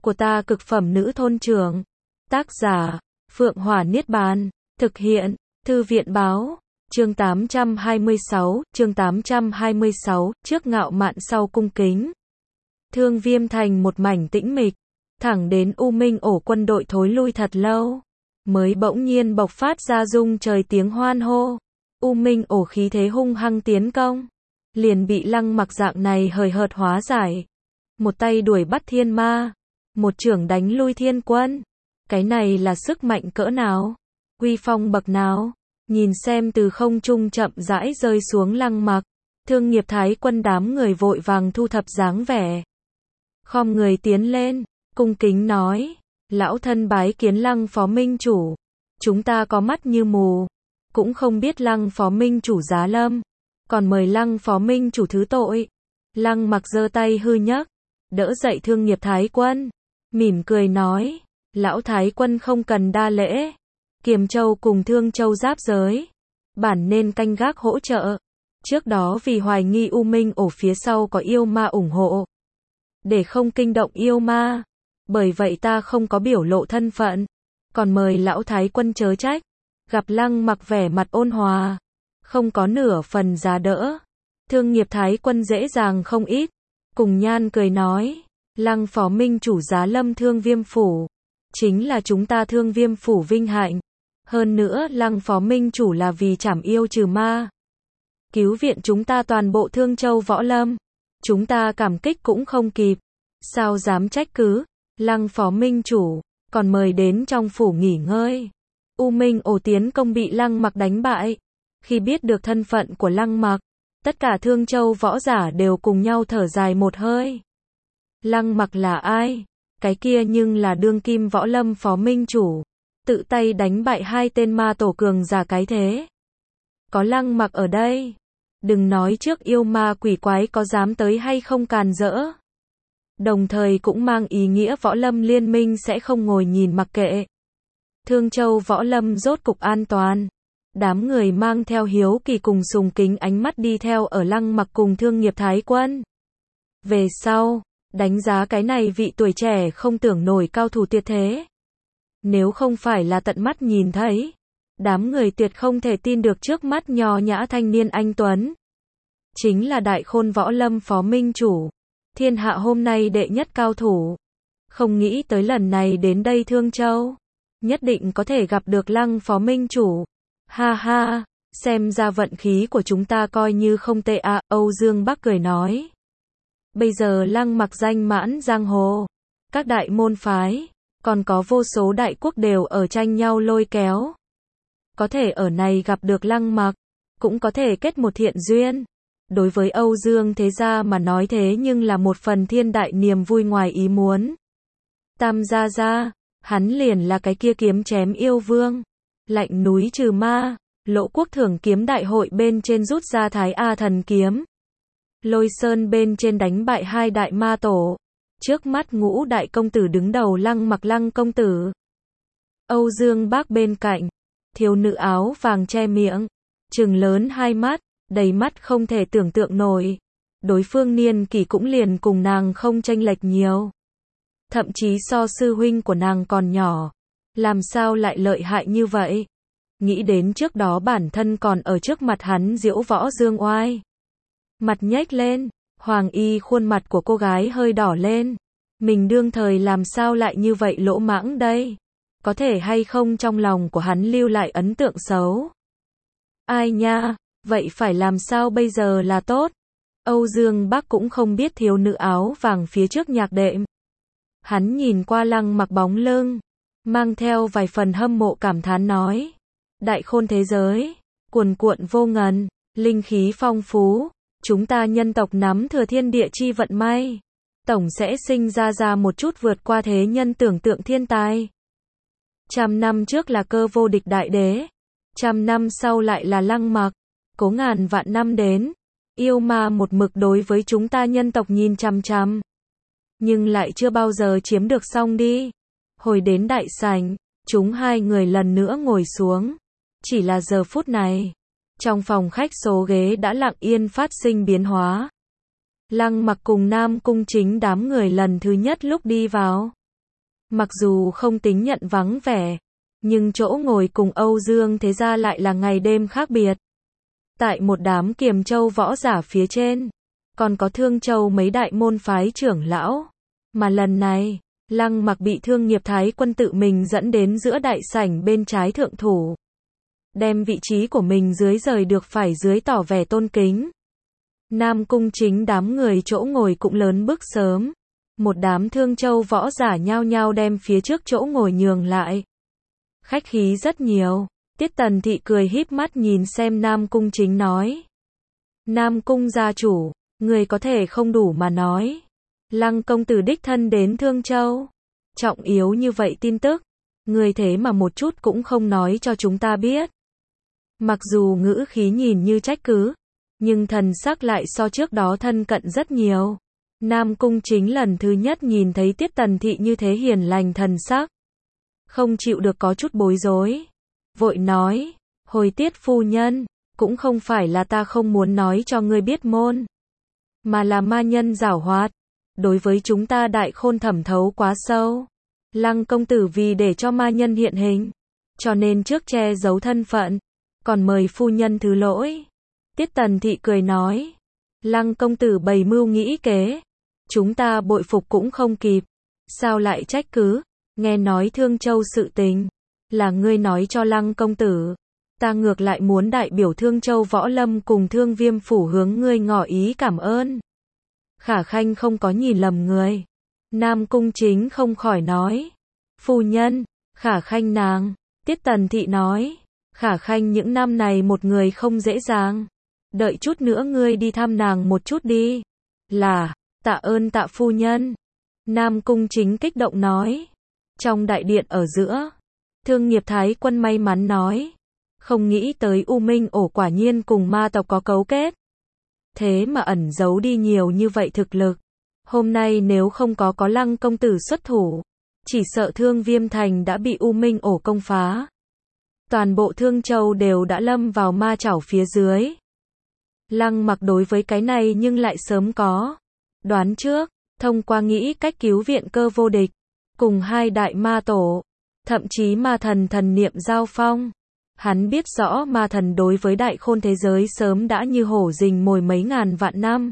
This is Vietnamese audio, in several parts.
của ta cực phẩm nữ thôn trưởng. Tác giả, Phượng Hỏa Niết Bàn. Thực hiện, Thư viện báo. Chương 826, trước ngạo mạn sau cung kính. Thương Viêm Thành một mảnh tĩnh mịch, thẳng đến U Minh ổ quân đội thối lui thật lâu, mới bỗng nhiên bộc phát ra rung trời tiếng hoan hô. U Minh ổ khí thế hung hăng tiến công, liền bị Lăng Mặc dạng này hời hợt hóa giải. Một tay đuổi bắt thiên ma, một chưởng đánh lui thiên quân. Cái này là sức mạnh cỡ nào? Uy phong bậc nào? Nhìn xem từ không trung chậm rãi rơi xuống Lăng Mặc, Thương Nghiệp Thái Quân đám người vội vàng thu thập dáng vẻ. Khom người tiến lên, cung kính nói, lão thân bái kiến Lăng phó minh chủ. Chúng ta có mắt như mù, cũng không biết Lăng phó minh chủ giá lâm, còn mời Lăng phó minh chủ thứ tội. Lăng Mặc giơ tay hư nhấc, đỡ dậy Thương Nghiệp Thái Quân, mỉm cười nói, lão Thái Quân không cần đa lễ. Kiềm Châu cùng Thương Châu giáp giới, bản nên canh gác hỗ trợ. Trước đó vì hoài nghi U Minh ổ phía sau có yêu ma ủng hộ, để không kinh động yêu ma, bởi vậy ta không có biểu lộ thân phận, còn mời lão Thái Quân chớ trách. Gặp Lăng Mặc vẻ mặt ôn hòa, không có nửa phần giá đỡ, Thương Nghiệp Thái Quân dễ dàng không ít, cùng nhan cười nói, Lăng phó minh chủ giá lâm Thương Viêm phủ, chính là chúng ta Thương Viêm phủ vinh hạnh. Hơn nữa Lăng phó minh chủ là vì trảm yêu trừ ma, cứu viện chúng ta toàn bộ Thương Châu võ lâm, chúng ta cảm kích cũng không kịp, sao dám trách cứ. Lăng phó minh chủ, còn mời đến trong phủ nghỉ ngơi. U Minh ổ tiến công bị Lăng Mặc đánh bại. Khi biết được thân phận của Lăng Mặc, tất cả Thương Châu võ giả đều cùng nhau thở dài một hơi. Lăng Mặc là ai? Cái kia nhưng là đương kim võ lâm phó minh chủ, tự tay đánh bại hai tên ma tổ cường giả cái thế. Có Lăng Mặc ở đây, đừng nói trước yêu ma quỷ quái có dám tới hay không càn rỡ. Đồng thời cũng mang ý nghĩa võ lâm liên minh sẽ không ngồi nhìn mặc kệ. Thương Châu võ lâm rốt cục an toàn. Đám người mang theo hiếu kỳ cùng sùng kính ánh mắt đi theo ở Lăng Mặc cùng Thương Nghiệp Thái Quân. Về sau, đánh giá cái này vị tuổi trẻ không tưởng nổi cao thủ tuyệt thế. Nếu không phải là tận mắt nhìn thấy, đám người tuyệt không thể tin được trước mắt nho nhã thanh niên anh tuấn. Chính là Đại Khôn võ lâm phó minh chủ, thiên hạ hôm nay đệ nhất cao thủ. Không nghĩ tới lần này đến đây Thương Châu, nhất định có thể gặp được Lăng phó minh chủ. Ha ha, xem ra vận khí của chúng ta coi như không tệ à, Âu Dương Bắc cười nói. Bây giờ Lăng Mặc danh mãn giang hồ, các đại môn phái, còn có vô số đại quốc đều ở tranh nhau lôi kéo. Có thể ở này gặp được Lăng Mặc, cũng có thể kết một thiện duyên. Đối với Âu Dương thế gia mà nói thế nhưng là một phần thiên đại niềm vui ngoài ý muốn. Tam gia gia, hắn liền là cái kia kiếm chém yêu vương, lạnh núi trừ ma, Lỗ Quốc thưởng kiếm đại hội bên trên rút ra Thái A thần kiếm. Lôi Sơn bên trên đánh bại hai đại ma tổ. Trước mắt ngũ đại công tử đứng đầu Lăng Mặc Lăng công tử. Âu Dương Bác bên cạnh, thiếu nữ áo vàng che miệng, trừng lớn hai mắt, đầy mắt không thể tưởng tượng nổi. Đối phương niên kỷ cũng liền cùng nàng không chênh lệch nhiều, thậm chí so sư huynh của nàng còn nhỏ, làm sao lại lợi hại như vậy? Nghĩ đến trước đó bản thân còn ở trước mặt hắn diễu võ dương oai, mặt nhếch lên, Hoàng Y khuôn mặt của cô gái hơi đỏ lên. Mình đương thời làm sao lại như vậy lỗ mãng đây? Có thể hay không trong lòng của hắn lưu lại ấn tượng xấu? Ai nha, vậy phải làm sao bây giờ là tốt? Âu Dương Bắc cũng không biết thiếu nữ áo vàng phía trước nhạc đệm. Hắn nhìn qua Lăng Mặc bóng lưng, mang theo vài phần hâm mộ cảm thán nói. Đại khôn thế giới, cuồn cuộn vô ngần, linh khí phong phú. Chúng ta nhân tộc nắm thừa thiên địa chi vận may, tổng sẽ sinh ra một chút vượt qua thế nhân tưởng tượng thiên tài. 100 năm trước là Cơ Vô Địch đại đế, 100 năm sau lại là Lăng Mặc, cố ngàn vạn năm đến, yêu ma một mực đối với chúng ta nhân tộc nhìn chằm chằm, nhưng lại chưa bao giờ chiếm được xong đi. Hồi đến đại sảnh, chúng hai người lần nữa ngồi xuống, chỉ là giờ phút này, trong phòng khách số ghế đã lặng yên phát sinh biến hóa. Lăng Mặc cùng Nam Cung Chính đám người lần thứ nhất lúc đi vào, Mặc dù không tính nhận vắng vẻ, nhưng chỗ ngồi cùng Âu Dương Thế Gia lại là ngày đêm khác biệt. Tại một đám Kiềm Châu võ giả phía trên, còn có Thương Châu mấy đại môn phái trưởng lão. Mà lần này, Lăng Mặc bị Thương Nghiệp Thái Quân tự mình dẫn đến giữa đại sảnh bên trái thượng thủ. Đem vị trí của mình dưới rời được phải dưới tỏ vẻ tôn kính. Nam Cung Chính đám người chỗ ngồi cũng lớn bước sớm. Một đám Thương Châu võ giả nhao nhao đem phía trước chỗ ngồi nhường lại. Khách khí rất nhiều. Tiết Tần Thị cười híp mắt nhìn xem Nam Cung Chính nói. Nam Cung gia chủ, người có thể không đủ mà nói. Lăng công tử đích thân đến Thương Châu. Trọng yếu như vậy tin tức, người thế mà một chút cũng không nói cho chúng ta biết. Mặc dù ngữ khí nhìn như trách cứ, nhưng thần sắc lại so trước đó thân cận rất nhiều. Nam Cung Chính lần thứ nhất nhìn thấy Tiết Tần Thị như thế hiền lành thần sắc. Không chịu được có chút bối rối. Vội nói, hồi Tiết phu nhân, cũng không phải là ta không muốn nói cho ngươi biết môn. Mà là ma nhân giảo hoạt. Đối với chúng ta Đại Khôn thẩm thấu quá sâu. Lăng công tử vì để cho ma nhân hiện hình, cho nên trước che giấu thân phận, còn mời phu nhân thứ lỗi. Tiết Tần Thị cười nói, Lăng công tử bày mưu nghĩ kế, chúng ta bội phục cũng không kịp, sao lại trách cứ, nghe nói Thương Châu sự tình, là ngươi nói cho Lăng công tử, ta ngược lại muốn đại biểu Thương Châu võ lâm cùng Thương Viêm phủ hướng ngươi ngỏ ý cảm ơn. Khả Khanh không có nhìn lầm người. Nam Cung Chính không khỏi nói, phu nhân, Khả Khanh nàng. Tiết Tần Thị nói, Khả Khanh những năm này một người không dễ dàng, đợi chút nữa ngươi đi thăm nàng một chút đi. Là, tạ ơn tạ phu nhân. Nam Cung Chính kích động nói. Trong đại điện ở giữa, Thương Nghiệp Thái Quân may mắn nói, không nghĩ tới U Minh ổ quả nhiên cùng ma tộc có cấu kết. Thế mà ẩn giấu đi nhiều như vậy thực lực. Hôm nay nếu không có Lăng công tử xuất thủ, chỉ sợ Thương Viêm thành đã bị U Minh ổ công phá. Toàn bộ Thương Châu đều đã lâm vào ma chảo phía dưới. Lăng Mặc đối với cái này nhưng lại sớm có đoán trước, thông qua nghĩ cách cứu viện Cơ Vô Địch, cùng hai đại ma tổ, thậm chí ma thần thần niệm giao phong. Hắn biết rõ ma thần đối với Đại Khôn thế giới sớm đã như hổ rình mồi mấy ngàn vạn năm.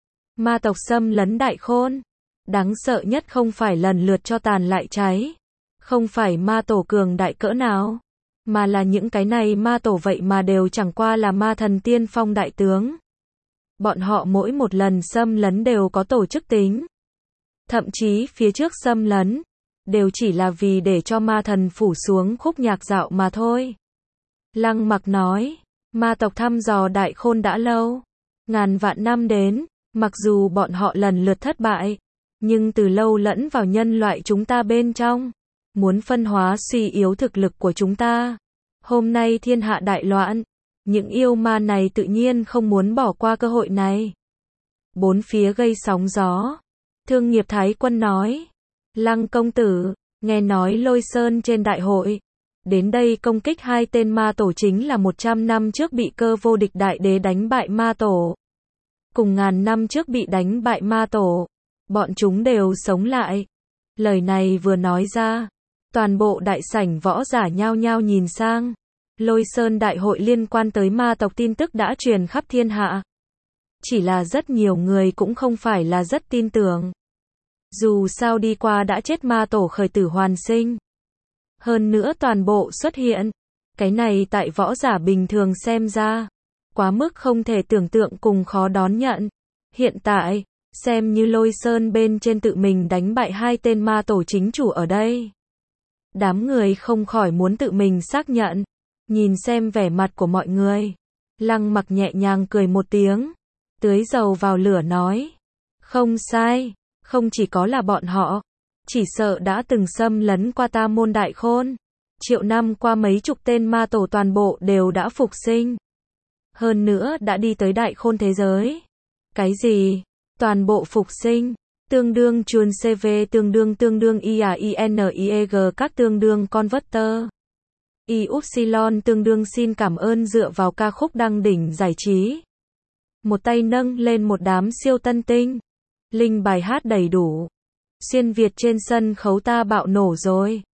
Ma tộc xâm lấn Đại Khôn, đáng sợ nhất không phải lần lượt cho tàn lại cháy, không phải ma tổ cường đại cỡ nào, mà là những cái này ma tổ vậy mà đều chẳng qua là ma thần tiên phong đại tướng. Bọn họ mỗi một lần xâm lấn đều có tổ chức tính. Thậm chí phía trước xâm lấn, đều chỉ là vì để cho ma thần phủ xuống khúc nhạc dạo mà thôi. Lăng Mặc nói, ma tộc thăm dò Đại Khôn đã lâu, ngàn vạn năm đến, mặc dù bọn họ lần lượt thất bại, nhưng từ lâu lẫn vào nhân loại chúng ta bên trong, muốn phân hóa suy yếu thực lực của chúng ta. Hôm nay thiên hạ đại loạn, những yêu ma này tự nhiên không muốn bỏ qua cơ hội này. Bốn phía gây sóng gió. Thương Nghiệp Thái Quân nói, Lăng công tử, nghe nói Lôi Sơn trên đại hội, đến đây công kích hai tên ma tổ chính là 100 năm trước bị Cơ Vô Địch đại đế đánh bại ma tổ. Cùng ngàn năm trước bị đánh bại ma tổ, bọn chúng đều sống lại. Lời này vừa nói ra, toàn bộ đại sảnh võ giả nhao nhao nhìn sang. Lôi Sơn đại hội liên quan tới ma tộc tin tức đã truyền khắp thiên hạ. Chỉ là rất nhiều người cũng không phải là rất tin tưởng. Dù sao đi qua đã chết ma tổ khởi tử hoàn sinh. Hơn nữa toàn bộ xuất hiện. Cái này tại võ giả bình thường xem ra, quá mức không thể tưởng tượng cùng khó đón nhận. Hiện tại, xem như Lôi Sơn bên trên tự mình đánh bại hai tên ma tổ chính chủ ở đây. Đám người không khỏi muốn tự mình xác nhận. Nhìn xem vẻ mặt của mọi người, Lăng Mặc nhẹ nhàng cười một tiếng, tưới dầu vào lửa nói, không sai, không chỉ có là bọn họ, chỉ sợ đã từng xâm lấn qua ta môn Đại Khôn. Triệu năm qua mấy chục tên ma tổ toàn bộ đều đã phục sinh. Hơn nữa đã đi tới Đại Khôn thế giới. Cái gì? Toàn bộ phục sinh, tương đương chuồn CV tương đương IAINIEG các tương đương converter. YY tương đương xin cảm ơn dựa vào ca khúc đăng đỉnh giải trí. Một tay nâng lên một đám siêu tân tinh. Linh bài hát đầy đủ. Xuyên Việt trên sân khấu ta bạo nổ rồi.